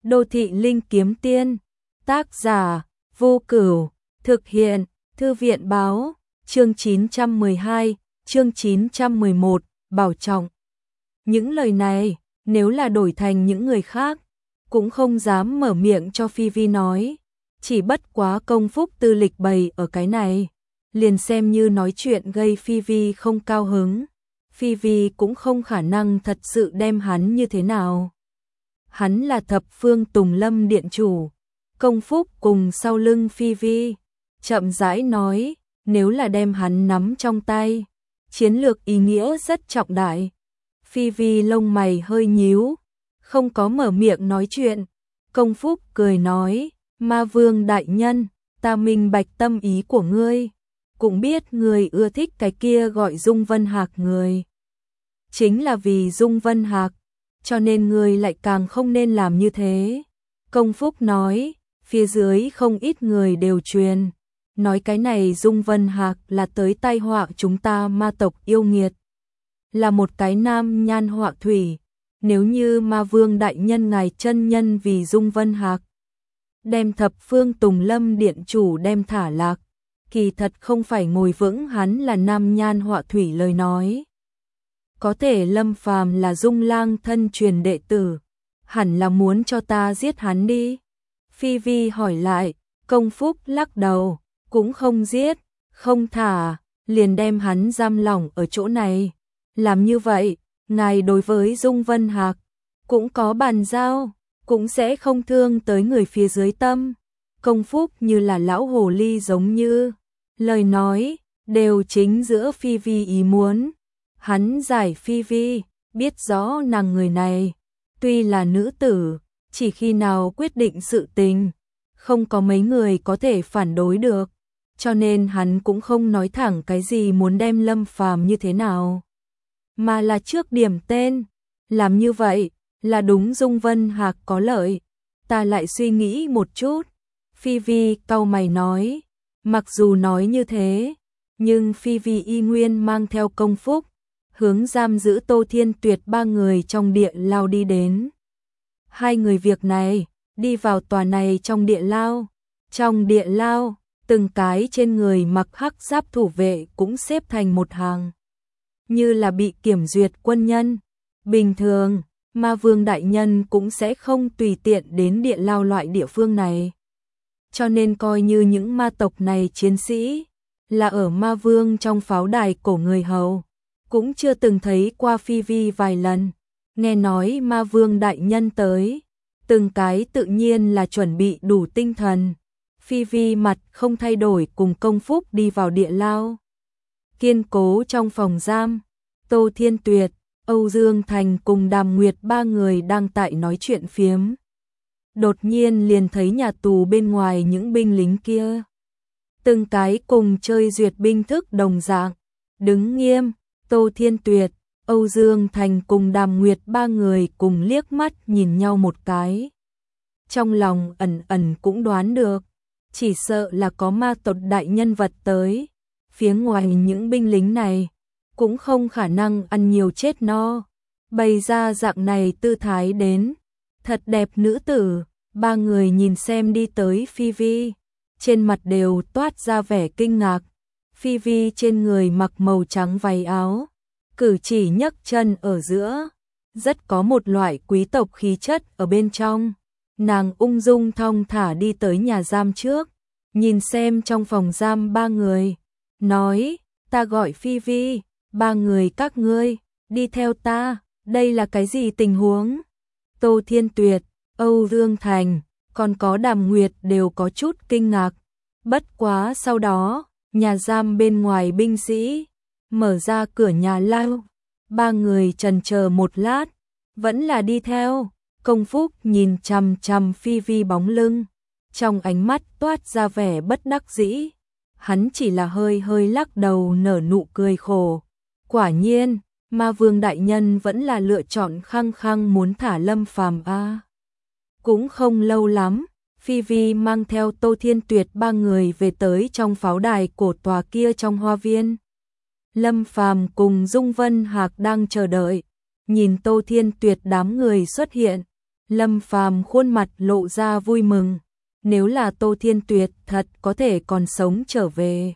Đô thị linh kiếm tiên, tác giả, Vô Cửu, thực hiện, Thư viện báo, chương 912, chương 911, bảo trọng. Những lời này, nếu là đổi thành những người khác, cũng không dám mở miệng cho Phi Vi nói, chỉ bất quá Công Phúc tư lịch bày ở cái này, liền xem như nói chuyện gây Phi Vi không cao hứng. Phi Vi cũng không khả năng thật sự đem hắn như thế nào. Hắn là Thập Phương Tùng Lâm điện chủ. Công Phúc cùng sau lưng Phi Vi, chậm rãi nói, nếu là đem hắn nắm trong tay, chiến lược ý nghĩa rất trọng đại. Phi Vi lông mày hơi nhíu, không có mở miệng nói chuyện. Công Phúc cười nói, Ma Vương đại nhân, ta minh bạch tâm ý của ngươi, cũng biết ngươi ưa thích cái kia gọi Dung Vân Hạc người. Chính là vì Dung Vân Hạc, cho nên ngươi lại càng không nên làm như thế. Công Phúc nói, phía dưới không ít người đều truyền, nói cái này Dung Vân Hạc là tới tai họa chúng ta ma tộc yêu nghiệt, là một cái nam nhan họa thủy. Nếu như Ma Vương đại nhân ngài chân nhân vì Dung Vân Hạc, đem Thập Phương Tùng Lâm điện chủ đem thả lạc, kỳ thật không phải ngồi vững hắn là nam nhan họa thủy lời nói. Có thể Lâm Phàm là Dung Lang thân truyền đệ tử, hẳn là muốn cho ta giết hắn đi. Phi Vi hỏi lại, Công Phúc lắc đầu, cũng không giết, không thả, liền đem hắn giam lỏng ở chỗ này. Làm như vậy, ngài đối với Dung Vân Hạc cũng có bàn giao, cũng sẽ không thương tới người phía dưới tâm. Công Phúc như là lão hồ ly giống như, lời nói đều chính giữa Phi Vi ý muốn. Hắn giải Phi Vi, biết rõ nàng người này, tuy là nữ tử, chỉ khi nào quyết định sự tình, không có mấy người có thể phản đối được, cho nên hắn cũng không nói thẳng cái gì muốn đem Lâm Phàm như thế nào, mà là trước điểm tên, làm như vậy là đúng Dung Vân Hạc có lợi. Ta lại suy nghĩ một chút. Phi Vi cau mày nói, mặc dù nói như thế, nhưng Phi Vi y nguyên mang theo Công Phúc, hướng giam giữ Tô Thiên Tuyệt ba người trong địa lao đi đến. Hai người việc này, đi vào tòa này trong địa lao. Trong địa lao, từng cái trên người mặc hắc giáp thủ vệ cũng xếp thành một hàng, như là bị kiểm duyệt quân nhân. Bình thường, Ma Vương đại nhân cũng sẽ không tùy tiện đến địa lao loại địa phương này. Cho nên coi như những ma tộc này chiến sĩ là ở Ma Vương trong pháo đài cổ người hầu, cũng chưa từng thấy qua Phi Vi vài lần. Nghe nói Ma Vương đại nhân tới, từng cái tự nhiên là chuẩn bị đủ tinh thần. Phi Vi mặt không thay đổi cùng Công Phúc đi vào địa lao. Kiên cố trong phòng giam, Tô Thiên Tuyệt, Âu Dương Thành cùng Đàm Nguyệt ba người đang tại nói chuyện phiếm. Đột nhiên liền thấy nhà tù bên ngoài những binh lính kia, từng cái cùng chơi duyệt binh thức đồng dạng, đứng nghiêm. Tô Thiên Tuyệt, Âu Dương Thành cùng Đàm Nguyệt ba người cùng liếc mắt nhìn nhau một cái. Trong lòng ẩn ẩn cũng đoán được, chỉ sợ là có ma tộc đại nhân vật tới. Phía ngoài những binh lính này cũng không khả năng ăn nhiều chết no, bày ra dạng này tư thái đến. Thật đẹp nữ tử. Ba người nhìn xem đi tới Phi Vi, trên mặt đều toát ra vẻ kinh ngạc. Phi Vi trên người mặc màu trắng váy áo, cử chỉ nhấc chân ở giữa, rất có một loại quý tộc khí chất ở bên trong. Nàng ung dung thong thả đi tới nhà giam trước, nhìn xem trong phòng giam ba người, nói, ta gọi Phi Vi, ba người các ngươi, đi theo ta, đây là cái gì tình huống? Tô Thiên Tuyệt, Âu Dương Thành, còn có Đàm Nguyệt đều có chút kinh ngạc. Bất quá sau đó, nhà giam bên ngoài binh sĩ mở ra cửa nhà lao, ba người chần chờ một lát, vẫn là đi theo. Công Phúc nhìn chằm chằm Phi Vi bóng lưng, trong ánh mắt toát ra vẻ bất đắc dĩ. Hắn chỉ là hơi hơi lắc đầu nở nụ cười khổ. Quả nhiên, Ma Vương đại nhân vẫn là lựa chọn khăng khăng muốn thả Lâm Phàm a. Cũng không lâu lắm, Phi Vi mang theo Tô Thiên Tuyệt ba người về tới trong pháo đài cổ tòa kia trong hoa viên. Lâm Phàm cùng Dung Vân Hạc đang chờ đợi, nhìn Tô Thiên Tuyệt đám người xuất hiện, Lâm Phàm khuôn mặt lộ ra vui mừng, nếu là Tô Thiên Tuyệt thật có thể còn sống trở về,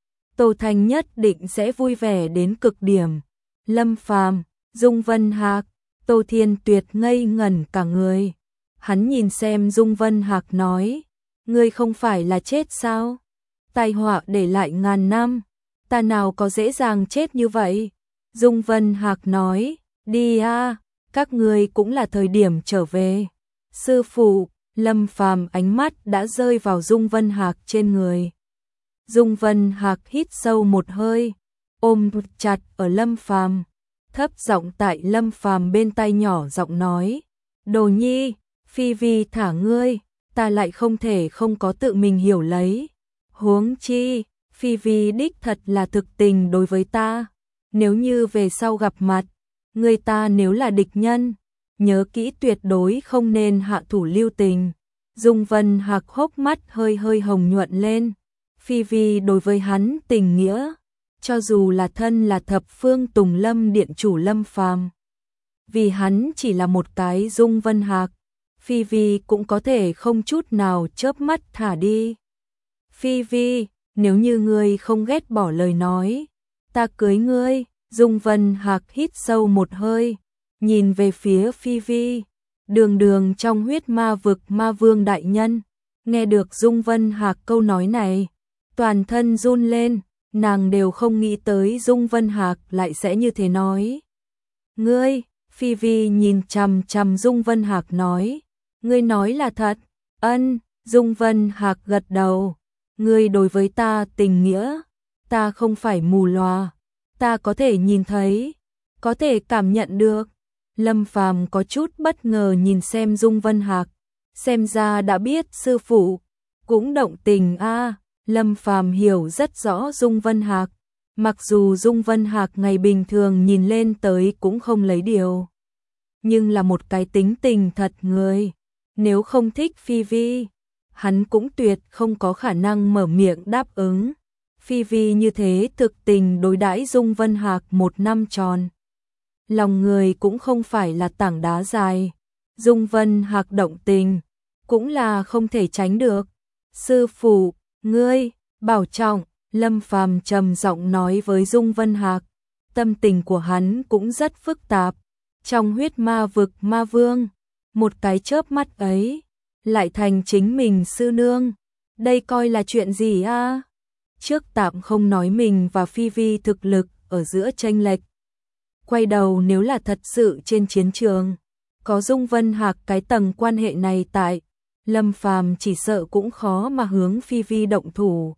Tô Thanh nhất định sẽ vui vẻ đến cực điểm. Lâm Phàm, Dung Vân Hạc, Tô Thiên Tuyệt ngây ngẩn cả người. Hắn nhìn xem Dung Vân Hạc nói, ngươi không phải là chết sao? Tai họa để lại ngàn năm, ta nào có dễ dàng chết như vậy? Dung Vân Hạc nói, đi a, các ngươi cũng là thời điểm trở về. Sư phụ, Lâm Phàm ánh mắt đã rơi vào Dung Vân Hạc trên người. Dung Vân Hạc hít sâu một hơi, ôm chặt ở Lâm Phàm, thấp giọng tại Lâm Phàm bên tai nhỏ giọng nói, Đồ Nhi, Phi Vi thả ngươi, ta lại không thể không có tự mình hiểu lấy. Huống chi, Phi Vi đích thật là thực tình đối với ta, nếu như về sau gặp mặt, người ta nếu là địch nhân, nhớ kỹ tuyệt đối không nên hạ thủ lưu tình. Dung Vân Hạc hốc mắt hơi hơi hồng nhuận lên, Phi Vi đối với hắn tình nghĩa, cho dù là thân là thập phương Tùng Lâm điện chủ Lâm Phàm, vì hắn chỉ là một cái Dung Vân Hạc, Phi Vi cũng có thể không chút nào chớp mắt thả đi. Phi Vi, nếu như ngươi không ghét bỏ lời nói, ta cưới ngươi. Dung Vân Hạc hít sâu một hơi, nhìn về phía Phi Vi. Đường đường trong huyết ma vực ma vương đại nhân, nghe được Dung Vân Hạc câu nói này, toàn thân run lên, nàng đều không nghĩ tới Dung Vân Hạc lại sẽ như thế nói. Ngươi, Phi Vi nhìn chằm chằm Dung Vân Hạc nói, ngươi nói là thật? Ân, Dung Vân Hạc gật đầu, ngươi đối với ta tình nghĩa, ta không phải mù lòa, ta có thể nhìn thấy, có thể cảm nhận được. Lâm Phàm có chút bất ngờ nhìn xem Dung Vân Hạc, xem ra đã biết sư phụ cũng động tình a. Lâm Phàm hiểu rất rõ Dung Vân Hạc, mặc dù Dung Vân Hạc ngày bình thường nhìn lên tới cũng không lấy điều, nhưng là một cái tính tình thật người, nếu không thích Phi Vi, hắn cũng tuyệt không có khả năng mở miệng đáp ứng. Phi Vi như thế thực tình đối đãi Dung Vân Hạc 1 năm tròn, lòng người cũng không phải là tảng đá dài, Dung Vân Hạc động tình cũng là không thể tránh được. Sư phụ, ngươi bảo trọng. Lâm Phàm trầm giọng nói với Dung Vân Hạc, tâm tình của hắn cũng rất phức tạp. Trong huyết ma vực ma vương, một cái chớp mắt ấy lại thành chính mình sư nương, đây coi là chuyện gì a? Trước tạm không nói mình và Phi Vi thực lực ở giữa chênh lệch, quay đầu nếu là thật sự trên chiến trường, có Dung Vân Hạc cái tầng quan hệ này tại, Lâm Phàm chỉ sợ cũng khó mà hướng Phi Vi động thủ.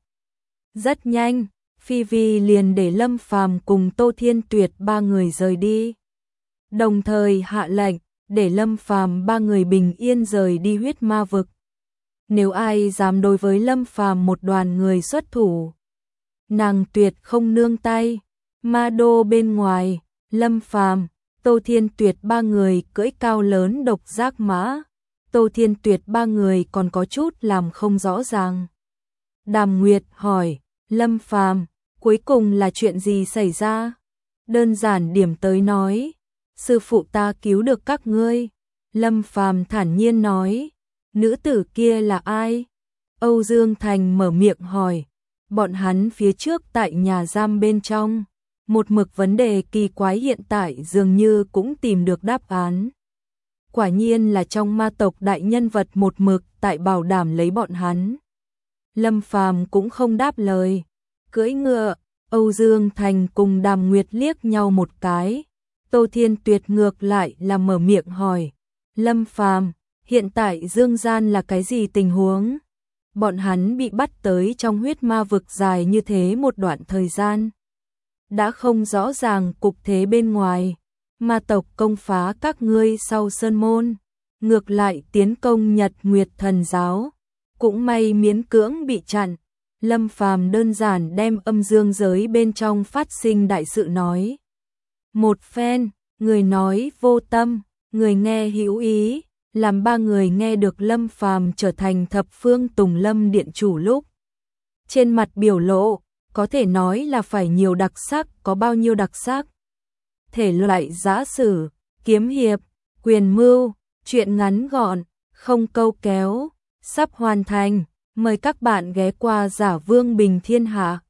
Rất nhanh, Phi Vi liền để Lâm Phàm cùng Tô Thiên Tuyệt 3 người rời đi, đồng thời hạ lệnh để Lâm Phàm 3 người bình yên rời đi huyết ma vực. Nếu ai dám đối với Lâm Phàm một đoàn người xuất thủ, nàng tuyệt không nương tay. Ma đô bên ngoài, Lâm Phàm, Tô Thiên Tuyệt 3 người cưỡi cao lớn độc giác mã. Tô Thiên Tuyệt 3 người còn có chút làm không rõ ràng. Đàm Nguyệt hỏi, Lâm Phàm, cuối cùng là chuyện gì xảy ra? Đơn giản điểm tới nói, sư phụ ta cứu được các ngươi. Lâm Phàm thản nhiên nói, nữ tử kia là ai? Âu Dương Thành mở miệng hỏi, bọn hắn phía trước tại nhà giam bên trong, một mực vấn đề kỳ quái hiện tại dường như cũng tìm được đáp án. Quả nhiên là trong ma tộc đại nhân vật một mực tại bảo đảm lấy bọn hắn. Lâm Phàm cũng không đáp lời, cưỡi ngựa. Âu Dương Thành cùng Đàm Nguyệt liếc nhau một cái. Tô Thiên Tuyệt ngược lại là mở miệng hỏi, Lâm Phàm, hiện tại Dương gian là cái gì tình huống? Bọn hắn bị bắt tới trong huyết ma vực dài như thế một đoạn thời gian, đã không rõ ràng cục thế bên ngoài. Ma tộc công phá các ngươi sau sơn môn, ngược lại tiến công Nhật Nguyệt Thần giáo, cũng may miễn cưỡng bị chặn. Lâm Phàm đơn giản đem âm dương giới bên trong phát sinh đại sự nói một phen, người nói vô tâm, người nghe hữu ý, làm 3 người nghe được Lâm Phàm trở thành thập phương Tùng Lâm điện chủ lúc, trên mặt biểu lộ có thể nói là phải nhiều đặc sắc, có bao nhiêu đặc sắc. Thể loại giã sử, kiếm hiệp, quyền mưu, Chuyện ngắn gọn, không câu kéo, sắp hoàn thành. Mời các bạn ghé qua Giả Vương Bình Thiên Hạ.